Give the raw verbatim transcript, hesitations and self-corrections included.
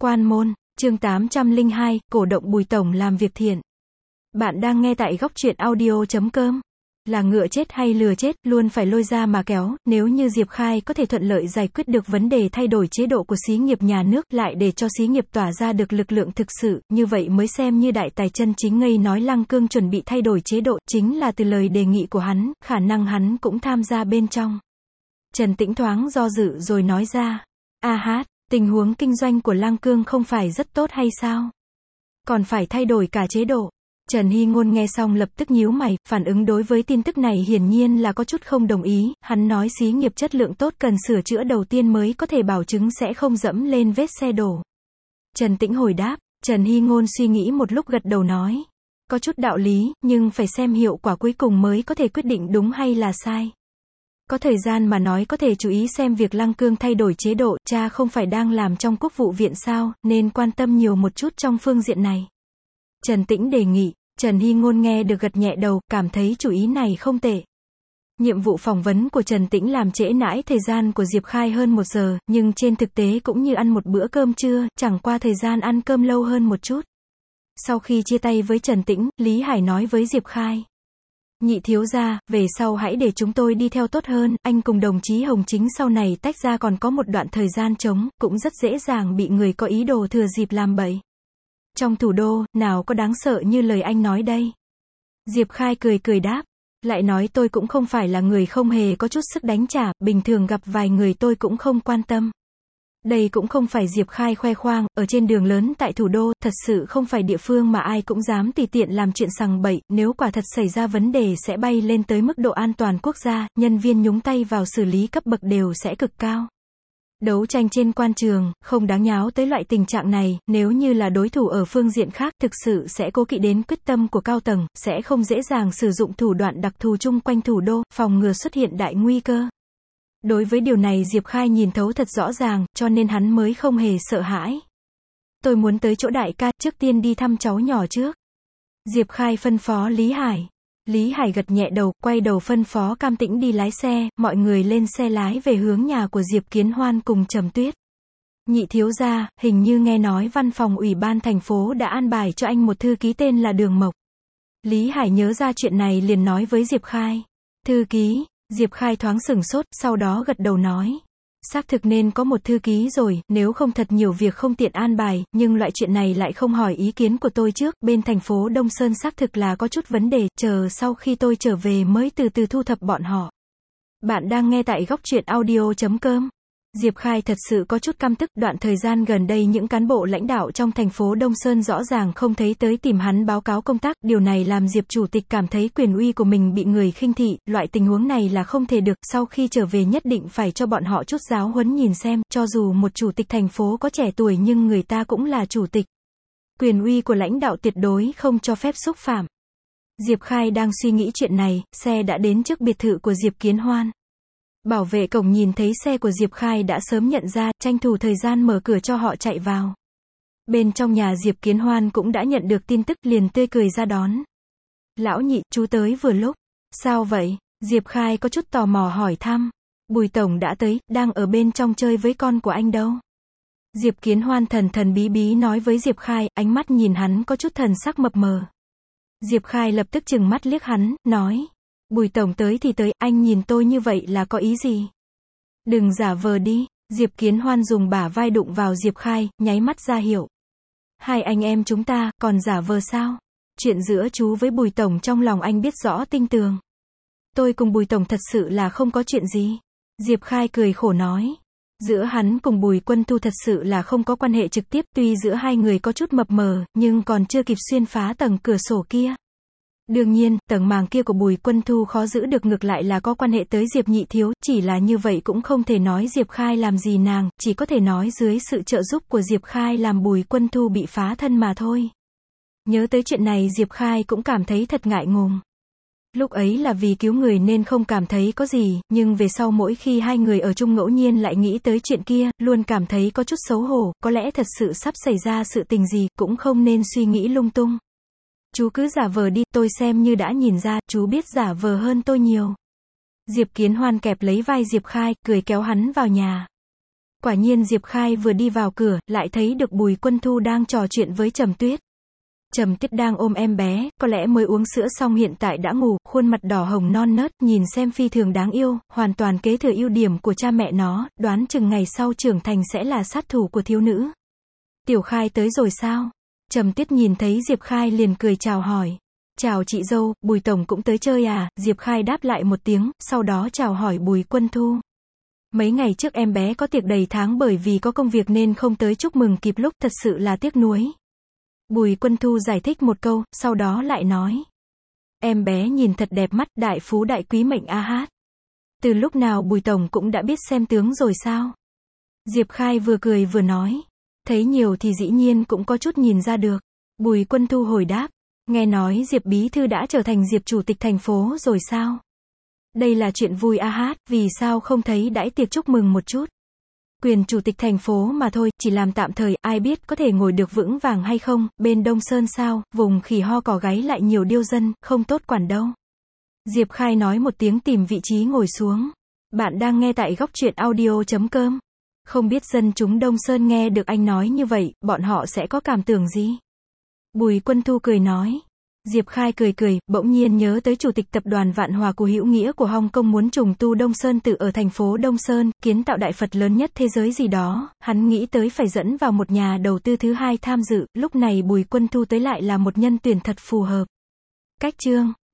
Quan môn, chương tám trăm lẻ hai, cổ động Bùi Tổng làm việc thiện. Bạn đang nghe tại góc truyện audio chấm com. Là ngựa chết hay lừa chết, luôn phải lôi ra mà kéo, nếu như Diệp Khai có thể thuận lợi giải quyết được vấn đề thay đổi chế độ của xí nghiệp nhà nước, lại để cho xí nghiệp tỏa ra được lực lượng thực sự, như vậy mới xem như đại tài chân chính. Ngây nói Lăng Cương chuẩn bị thay đổi chế độ, chính là từ lời đề nghị của hắn, khả năng hắn cũng tham gia bên trong. Trần Tĩnh thoáng do dự rồi nói ra, a hát, tình huống kinh doanh của Lăng Cương không phải rất tốt hay sao? Còn phải thay đổi cả chế độ. Trần Hy Ngôn nghe xong lập tức nhíu mày, phản ứng đối với tin tức này hiển nhiên là có chút không đồng ý, hắn nói xí nghiệp chất lượng tốt cần sửa chữa đầu tiên mới có thể bảo chứng sẽ không dẫm lên vết xe đổ. Trần Tĩnh hồi đáp, Trần Hy Ngôn suy nghĩ một lúc gật đầu nói, có chút đạo lý, nhưng phải xem hiệu quả cuối cùng mới có thể quyết định đúng hay là sai. Có thời gian mà nói có thể chú ý xem việc Lăng Cương thay đổi chế độ, cha không phải đang làm trong quốc vụ viện sao, nên quan tâm nhiều một chút trong phương diện này. Trần Tĩnh đề nghị, Trần Hy Ngôn nghe được gật nhẹ đầu, cảm thấy chủ ý này không tệ. Nhiệm vụ phỏng vấn của Trần Tĩnh làm trễ nãi thời gian của Diệp Khai hơn một giờ, nhưng trên thực tế cũng như ăn một bữa cơm trưa, chẳng qua thời gian ăn cơm lâu hơn một chút. Sau khi chia tay với Trần Tĩnh, Lý Hải nói với Diệp Khai, nhị thiếu gia, về sau hãy để chúng tôi đi theo tốt hơn, anh cùng đồng chí Hồng Chính sau này tách ra còn có một đoạn thời gian trống, cũng rất dễ dàng bị người có ý đồ thừa dịp làm bậy. Trong thủ đô, nào có đáng sợ như lời anh nói đây. Diệp Khai cười cười đáp, lại nói tôi cũng không phải là người không hề có chút sức đánh trả, bình thường gặp vài người tôi cũng không quan tâm. Đây cũng không phải Diệp Khai khoe khoang, ở trên đường lớn tại thủ đô, thật sự không phải địa phương mà ai cũng dám tùy tiện làm chuyện sằng bậy, nếu quả thật xảy ra vấn đề sẽ bay lên tới mức độ an toàn quốc gia, nhân viên nhúng tay vào xử lý cấp bậc đều sẽ cực cao. Đấu tranh trên quan trường, không đáng nháo tới loại tình trạng này, nếu như là đối thủ ở phương diện khác, thực sự sẽ cố kỵ đến quyết tâm của cao tầng, sẽ không dễ dàng sử dụng thủ đoạn đặc thù chung quanh thủ đô, phòng ngừa xuất hiện đại nguy cơ. Đối với điều này Diệp Khai nhìn thấu thật rõ ràng, cho nên hắn mới không hề sợ hãi. Tôi muốn tới chỗ đại ca, trước tiên đi thăm cháu nhỏ trước. Diệp Khai phân phó Lý Hải. Lý Hải gật nhẹ đầu, quay đầu phân phó Cam Tĩnh đi lái xe, mọi người lên xe lái về hướng nhà của Diệp Kiến Hoan cùng Trầm Tuyết. Nhị thiếu gia, hình như nghe nói văn phòng ủy ban thành phố đã an bài cho anh một thư ký tên là Đường Mộc. Lý Hải nhớ ra chuyện này liền nói với Diệp Khai. Thư ký? Diệp Khai thoáng sửng sốt, sau đó gật đầu nói. Xác thực nên có một thư ký rồi, nếu không thật nhiều việc không tiện an bài, nhưng loại chuyện này lại không hỏi ý kiến của tôi trước, bên thành phố Đông Sơn xác thực là có chút vấn đề, chờ sau khi tôi trở về mới từ từ thu thập bọn họ. Bạn đang nghe tại góc truyện audio chấm com. Diệp Khai thật sự có chút căm tức, đoạn thời gian gần đây những cán bộ lãnh đạo trong thành phố Đông Sơn rõ ràng không thấy tới tìm hắn báo cáo công tác, điều này làm Diệp Chủ tịch cảm thấy quyền uy của mình bị người khinh thị, loại tình huống này là không thể được, sau khi trở về nhất định phải cho bọn họ chút giáo huấn nhìn xem, cho dù một chủ tịch thành phố có trẻ tuổi nhưng người ta cũng là chủ tịch. Quyền uy của lãnh đạo tuyệt đối không cho phép xúc phạm. Diệp Khai đang suy nghĩ chuyện này, xe đã đến trước biệt thự của Diệp Kiến Hoan. Bảo vệ cổng nhìn thấy xe của Diệp Khai đã sớm nhận ra, tranh thủ thời gian mở cửa cho họ chạy vào. Bên trong nhà Diệp Kiến Hoan cũng đã nhận được tin tức, liền tươi cười ra đón. Lão nhị, chú tới vừa lúc. Sao vậy? Diệp Khai có chút tò mò hỏi thăm. Bùi Tổng đã tới, đang ở bên trong chơi với con của anh đâu. Diệp Kiến Hoan thần thần bí bí nói với Diệp Khai, ánh mắt nhìn hắn có chút thần sắc mập mờ. Diệp Khai lập tức trừng mắt liếc hắn, nói. Bùi Tổng tới thì tới, anh nhìn tôi như vậy là có ý gì? Đừng giả vờ đi. Diệp Kiến Hoan dùng bả vai đụng vào Diệp Khai, nháy mắt ra hiệu. Hai anh em chúng ta, còn giả vờ sao? Chuyện giữa chú với Bùi Tổng trong lòng anh biết rõ tinh tường. Tôi cùng Bùi Tổng thật sự là không có chuyện gì. Diệp Khai cười khổ nói. Giữa hắn cùng Bùi Quân Thu thật sự là không có quan hệ trực tiếp, tuy giữa hai người có chút mập mờ, nhưng còn chưa kịp xuyên phá tầng cửa sổ kia. Đương nhiên, tầng màng kia của Bùi Quân Thu khó giữ được, ngược lại là có quan hệ tới Diệp Nhị Thiếu, chỉ là như vậy cũng không thể nói Diệp Khai làm gì nàng, chỉ có thể nói dưới sự trợ giúp của Diệp Khai làm Bùi Quân Thu bị phá thân mà thôi. Nhớ tới chuyện này Diệp Khai cũng cảm thấy thật ngại ngùng. Lúc ấy là vì cứu người nên không cảm thấy có gì, nhưng về sau mỗi khi hai người ở chung ngẫu nhiên lại nghĩ tới chuyện kia, luôn cảm thấy có chút xấu hổ, có lẽ thật sự sắp xảy ra sự tình gì, cũng không nên suy nghĩ lung tung. Chú cứ giả vờ đi, tôi xem như đã nhìn ra, chú biết giả vờ hơn tôi nhiều. Diệp Kiến Hoan kẹp lấy vai Diệp Khai, cười kéo hắn vào nhà. Quả nhiên Diệp Khai vừa đi vào cửa, lại thấy được Bùi Quân Thu đang trò chuyện với Trầm Tuyết. Trầm Tuyết đang ôm em bé, có lẽ mới uống sữa xong hiện tại đã ngủ, khuôn mặt đỏ hồng non nớt, nhìn xem phi thường đáng yêu, hoàn toàn kế thừa ưu điểm của cha mẹ nó, đoán chừng ngày sau trưởng thành sẽ là sát thủ của thiếu nữ. Tiểu Khai tới rồi sao? Trầm Tuyết nhìn thấy Diệp Khai liền cười chào hỏi. Chào chị dâu, Bùi Tổng cũng tới chơi à? Diệp Khai đáp lại một tiếng, sau đó chào hỏi Bùi Quân Thu. Mấy ngày trước em bé có tiệc đầy tháng bởi vì có công việc nên không tới chúc mừng kịp lúc, thật sự là tiếc nuối. Bùi Quân Thu giải thích một câu, sau đó lại nói. Em bé nhìn thật đẹp mắt, đại phú đại quý mệnh a hát. Từ lúc nào Bùi Tổng cũng đã biết xem tướng rồi sao? Diệp Khai vừa cười vừa nói. Thấy nhiều thì dĩ nhiên cũng có chút nhìn ra được. Bùi Quân Thu hồi đáp. Nghe nói Diệp Bí Thư đã trở thành Diệp Chủ tịch thành phố rồi sao? Đây là chuyện vui a hát, vì sao không thấy đãi tiệc chúc mừng một chút? Quyền chủ tịch thành phố mà thôi, chỉ làm tạm thời, ai biết có thể ngồi được vững vàng hay không, bên Đông Sơn sao, vùng khỉ ho cò gáy lại nhiều điêu dân, không tốt quản đâu. Diệp Khai nói một tiếng tìm vị trí ngồi xuống. Bạn đang nghe tại góc truyện audio chấm com. Không biết dân chúng Đông Sơn nghe được anh nói như vậy, bọn họ sẽ có cảm tưởng gì? Bùi Quân Thu cười nói. Diệp Khai cười cười, bỗng nhiên nhớ tới chủ tịch tập đoàn Vạn Hòa của Hữu Nghĩa của Hồng Kông muốn trùng tu Đông Sơn tự ở thành phố Đông Sơn, kiến tạo đại Phật lớn nhất thế giới gì đó, hắn nghĩ tới phải dẫn vào một nhà đầu tư thứ hai tham dự, lúc này Bùi Quân Thu tới lại là một nhân tuyển thật phù hợp. Cách chương